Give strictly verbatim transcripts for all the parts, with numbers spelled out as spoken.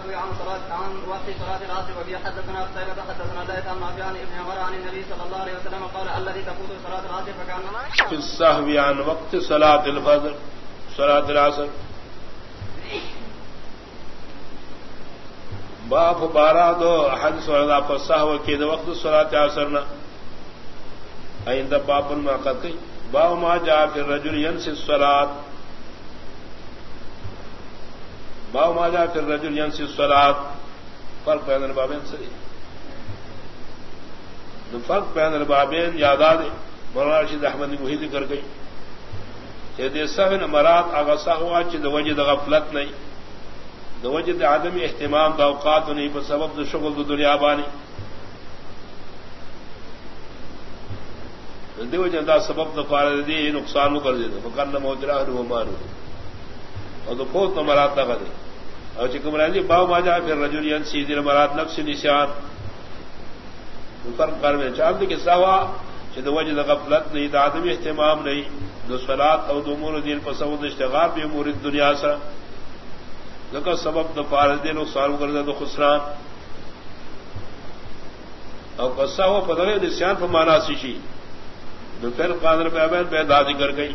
السهو عن صلاة عن وقت صلاة العصر وبه حدثنا قتيبة حدثنا ليث عن نافع عن ابن عمر عن النبي صلى الله عليه وسلم قال الذي تفوت صلاة العصر فكأنما في السهو عن وقت صلاة الفجر صلاة العصر باب بارہ دو حدیث وردا پر سہو کی دو وقت صلاة العصر نہ عند باب المعقد باب ما جاء في الرجل ينسي الصلاة باب ما جاء في الرجل ينسي الصلاة فرق بين البابين سری فرق بین البابین یاداد مولانا رشید احمد نے وہی ذکر گئی کہ دے سہو مراد اغا سہو چ د وجد غفلت نہیں د وجد عدم اہتمام د اوقات نہیں پر سبب د شغل د دنیا بانی دیو جندا سبب د فارد دی نقصان کر دے فکن موجرہ و مارو اور تو فوت مراد تھا دے اور چکم راضی باو ماجا پھر رجل ينسي دل مراد نفس نسیان فرق کر میں چاہتے کہ سوا چد وجد غفلت نہیں عدم اہتمام نہیں دو صلات او دو امور دین پر سبب اشتغال بھی امور دنیا سے لکہ سبب دو فارد دین نقصان کر دے دو خسران اور قصہ ہوا پتہ نسیان پر مانا سیشی دو پھر قادر پہ ابین پہ دادی کر گئی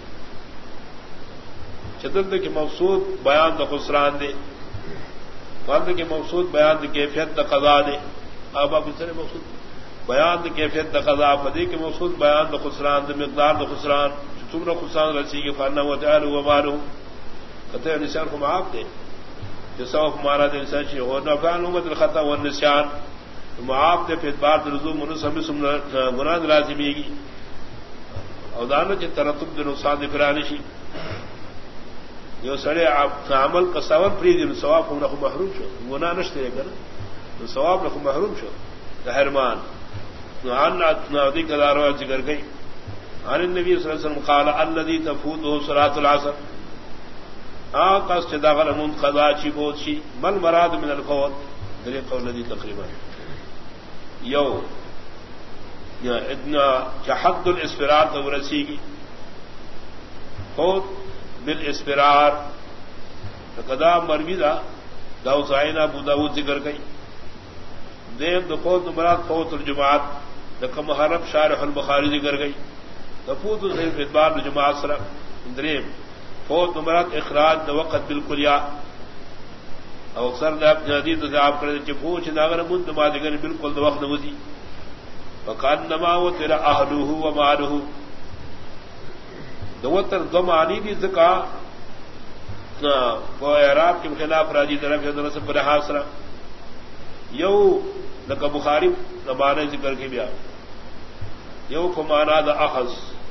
چترد کی مقصود بیان دا خسران دے فرد کی مقصود بیان دا کیفیت دا قضا دے اب آپ اس طرح مقصود بیان دا کیفیت دا قضا فدی کی مقصود بیان دا خسران دا مقدار دا خسران تمرا خسران رسی کی فانا و تعالی و مارو کہتے ہیں نسیان کو معاف دے جیسا وہ مارا دے نسیان چاہیے اور نفعان امت الخطا و نسیان معاف دے پھر بار رضو منس ہمیں سم گناہ لازمی گی اور دانا چی ترتب دے نقصان دے فرانشی جو سڑے عمل کا سوال پری دن ثواب کو نخو محروم شو گناہ نشتے کر تو ثواب نخو محروم شو تحرمان عن نادی کا دارو ذکر گئی عن النبی صلی اللہ علیہ وسلم قال الذي تفوته صلاة العصر آقاس چداغل منقضا چی بوت چی من مراد من الفوت دلی قول الذي تقریبا یو یا ادنا حد الاسفرار تو رسی کی فوت بالاسفرار قدا مرویدہ داو سائنہ ابو داود ذکر گئی دیم دفوت مراد فوت الجماعت دکم حرب شارح البخاری ذکر گئی دفوت صرف ادبار الجماعت سرا دریم فوت مراد اخراج د وقت بالکلیا او اکثر د جدید ذاب کرے چپوچ ناگر مند ما دگر بالکل د وقت نوزی وکانما وتر اهله وماله دوتر دو معنی دی زکا کو اعراب کے خلاف راجی طرف حضرت پر حاصرہ یو لک بخاری زمانے ذکر کے بیا یو کو مانا دا اخذ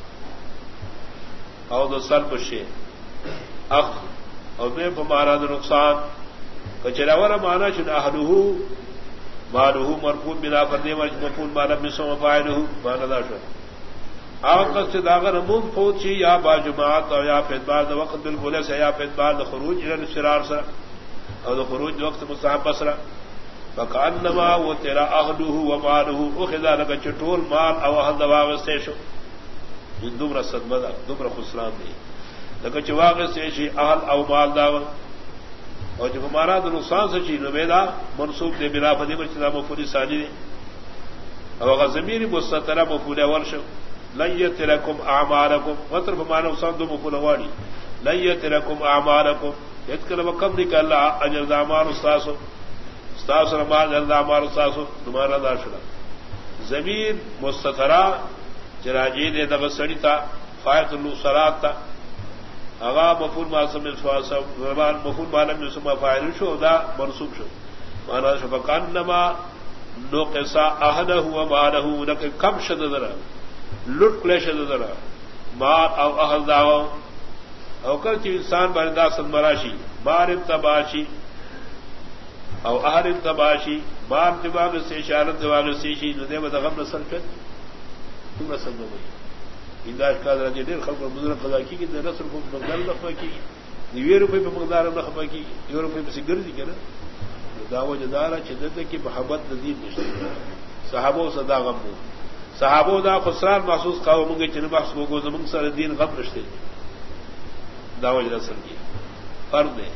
او دا سلب شے اخ او بے مانا دا نقصان کچراور مانا چن اہلہ مالہ مرفوع بنا فردی مرج مفعول مانا بسم فاعلہ مانا دا شو آقا سے داغر مون فوت چی یا با جماعت اور یا فیدبار دا وقت بالکلے سے یا فیدبار دا خروج الى الشرار سرا اور دا خروج دا وقت مستحب سرا فکانما وہ تیرا اہلہ ومالہ اخذا لگا چٹول مال او اہل دا واغستے شو دمرا صدمہ دا دمرا خسران دی لگا چی واغستے شی اہل او مال داول اور جب ہمارا دا نقصان سے چی نمیدہ منصوب دے بنا فدی مرچنا مفولی سانی دے او اگر زمینی مستطرہ مفولی ورشو لن يتركم اعمالكم وتر فمانه صد مفلواني لن يتركم اعمالكم يذكر وكم ذكر الله اجر اعمال استاذ استاذ ما اجر اعمال استاذ تمہارا داشلا ضمیر مستترا چراجی نے دغسڑیتا فائت الصلات تا اغا مفعول ما سم زبان مفعول ما لم يسمى فاعل شو دا منصوب شو معنی شفقانما نقص احده وماله لك كم شددرا لٹ کلیش ذرا مار او اہل داو او کل چی انسان باردا سن مراشی مار انتباشی او اہل انتباشی مار دماغ سے اشارت دماغ سے شی ندے بدغم نسل کت تم نسل نہ ہوئی انداز کا ذرا دیر خلق بزرگ قضا کی کہ نسل کو مقدار لخوا کی نیوے روپے پہ مقدار لخوا کی یو روپے پہ سگر دی کنا داو جدارا چدت کی محبت نزید نشتے صحابہ صدا غم صحابو دا خسران محسوس قاو منگے چن بحث کو گوز منگ سر دین غم رشتے داوج رسل کی فرد ہے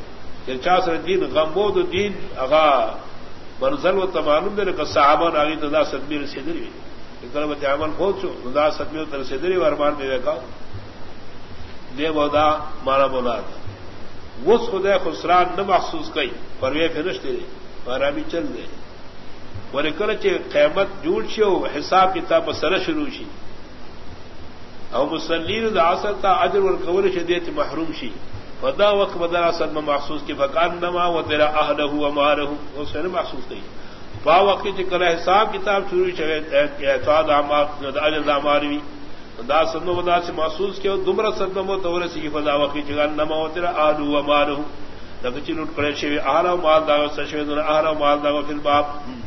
چاسر دین غمبود الدین اغا منزل و تمانم دے کہ صحابہ آگی تو دا صدمی رسیدری کلمت عمل بہت چو دا صدمی و ترسیدری ورمان میں دیکھا دے بودا مانا بولا تھا وہ خدا خسران نہ محسوس کئی پروے فنش دے مارا بھی چل دے ورے کل چے قیامت جوڑ چی ہو حساب کتاب مسئلہ شروع شی او مسلین دا اثر تا اجر والقول شدیت محروم شی فدا وقت بدر اثر میں محسوس کی فکان نما و تیرا اہلہ و مارہ اس نے محسوس کی با وقت چے کل حساب کتاب شروع شی اعتاد اعمال اجر اعمال دا سنو بدا سے محسوس کیا دمرا سنمو تو سی فضا وقی چگان نما و تیرا آلو و مالو لکچی لٹ کرے شوی آلو مال داغو سشوی دن آلو مال داغو فی الباب